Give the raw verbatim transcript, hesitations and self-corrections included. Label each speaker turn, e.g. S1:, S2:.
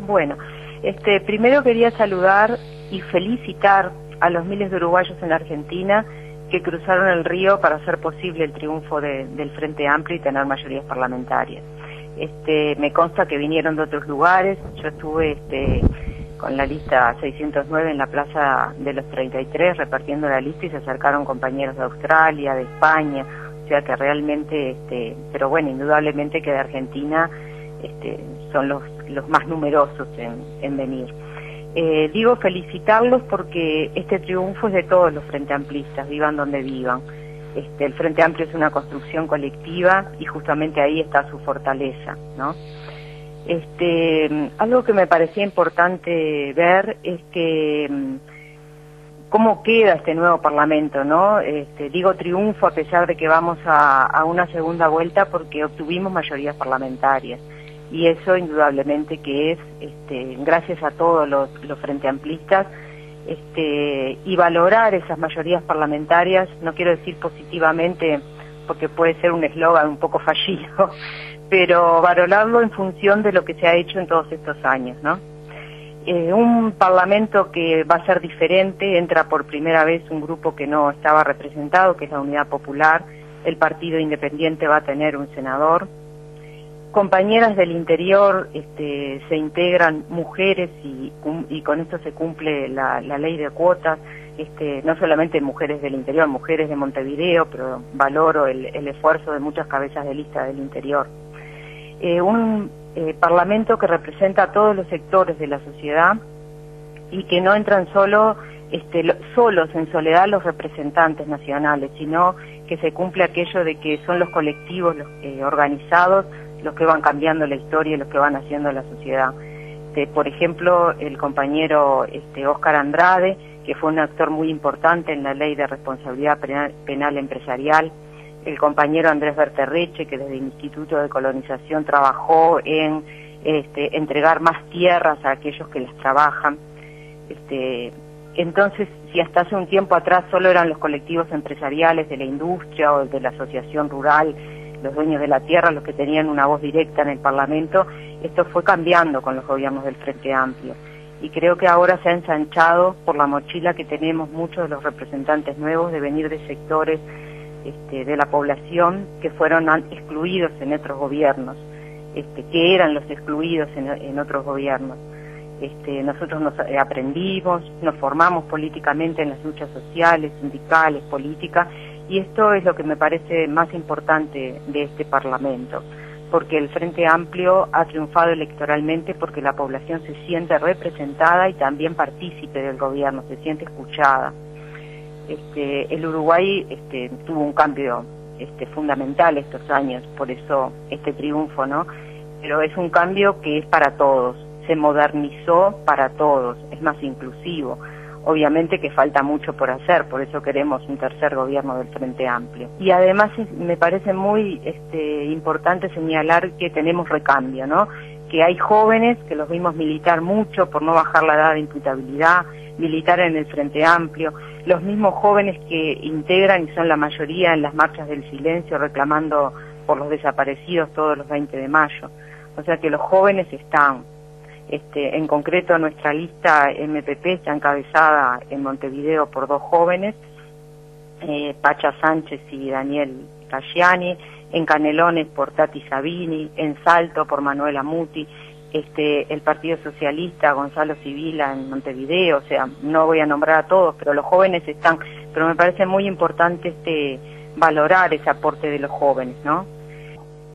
S1: Bueno, este, primero quería saludar y felicitar a los miles de uruguayos en Argentina que cruzaron el río para hacer posible el triunfo de, del Frente Amplio y tener mayorías parlamentarias. Este, me consta que vinieron de otros lugares. Yo estuve este, con la lista seiscientos nueve en la Plaza de los treinta y tres repartiendo la lista y se acercaron compañeros de Australia, de España, o sea que realmente, este, pero bueno, indudablemente que de Argentina este, son los, los más numerosos en, en venir. Eh, digo felicitarlos porque este triunfo es de todos los frente amplistas, vivan donde vivan. Este, el Frente Amplio es una construcción colectiva y justamente ahí está su fortaleza, ¿no? Este, algo que me parecía importante ver es que cómo queda este nuevo Parlamento, ¿no? Este, digo triunfo a pesar de que vamos a, a una segunda vuelta porque obtuvimos mayorías parlamentarias. Y eso indudablemente que es, este, gracias a todos los, los frente amplistas, este, y valorar esas mayorías parlamentarias, no quiero decir positivamente porque puede ser un eslogan un poco fallido, pero valorarlo en función de lo que se ha hecho en todos estos años, ¿no? Eh, un parlamento que va a ser diferente, entra por primera vez un grupo que no estaba representado, que es la Unidad Popular, el Partido Independiente va a tener un senador. Compañeras del interior, este, se integran mujeres y, y con esto se cumple la, la ley de cuotas, este, no solamente mujeres del interior, mujeres de Montevideo, pero valoro el, el esfuerzo de muchas cabezas de lista del interior. Eh, un eh, parlamento que representa a todos los sectores de la sociedad y que no entran solo, este, lo, solos en soledad los representantes nacionales, sino que se cumple aquello de que son los colectivos los, eh, organizados los que van cambiando la historia y los que van haciendo la sociedad. Este, por ejemplo, el compañero este, Óscar Andrade, que fue un actor muy importante en la ley de responsabilidad penal, penal empresarial, el compañero Andrés Berterreche, que desde el Instituto de Colonización trabajó en este, entregar más tierras a aquellos que las trabajan. Este, entonces, si hasta hace un tiempo atrás solo eran los colectivos empresariales de la industria o de la asociación rural, los dueños de la tierra, los que tenían una voz directa en el Parlamento, esto fue cambiando con los gobiernos del Frente Amplio. Y creo que ahora se ha ensanchado por la mochila que tenemos muchos de los representantes nuevos de venir de sectores este, de la población que fueron excluidos en otros gobiernos, este, que eran los excluidos en, en otros gobiernos. Este, nosotros nos eh, aprendimos, nos formamos políticamente en las luchas sociales, sindicales, políticas, y esto es lo que me parece más importante de este Parlamento, porque el Frente Amplio ha triunfado electoralmente porque la población se siente representada y también partícipe del gobierno, se siente escuchada. Este, el Uruguay este, tuvo un cambio este, fundamental estos años, por eso este triunfo, ¿no? Pero es un cambio que es para todos, se modernizó para todos, es más inclusivo. Obviamente que falta mucho por hacer, por eso queremos un tercer gobierno del Frente Amplio. Y además es, me parece muy este, importante señalar que tenemos recambio, ¿no? Que hay jóvenes que los vimos militar mucho por no bajar la edad de imputabilidad, militar en el Frente Amplio, los mismos jóvenes que integran y son la mayoría en las marchas del silencio reclamando por los desaparecidos todos los veinte de mayo. O sea que los jóvenes están. Este, en concreto nuestra lista M P P está encabezada en Montevideo por dos jóvenes, eh, Pacha Sánchez y Daniel Casciani, en Canelones por Tati Sabini, en Salto por Manuela Muti, este, el Partido Socialista Gonzalo Sibila en Montevideo, o sea, no voy a nombrar a todos, pero los jóvenes están, pero me parece muy importante este valorar ese aporte de los jóvenes, ¿no?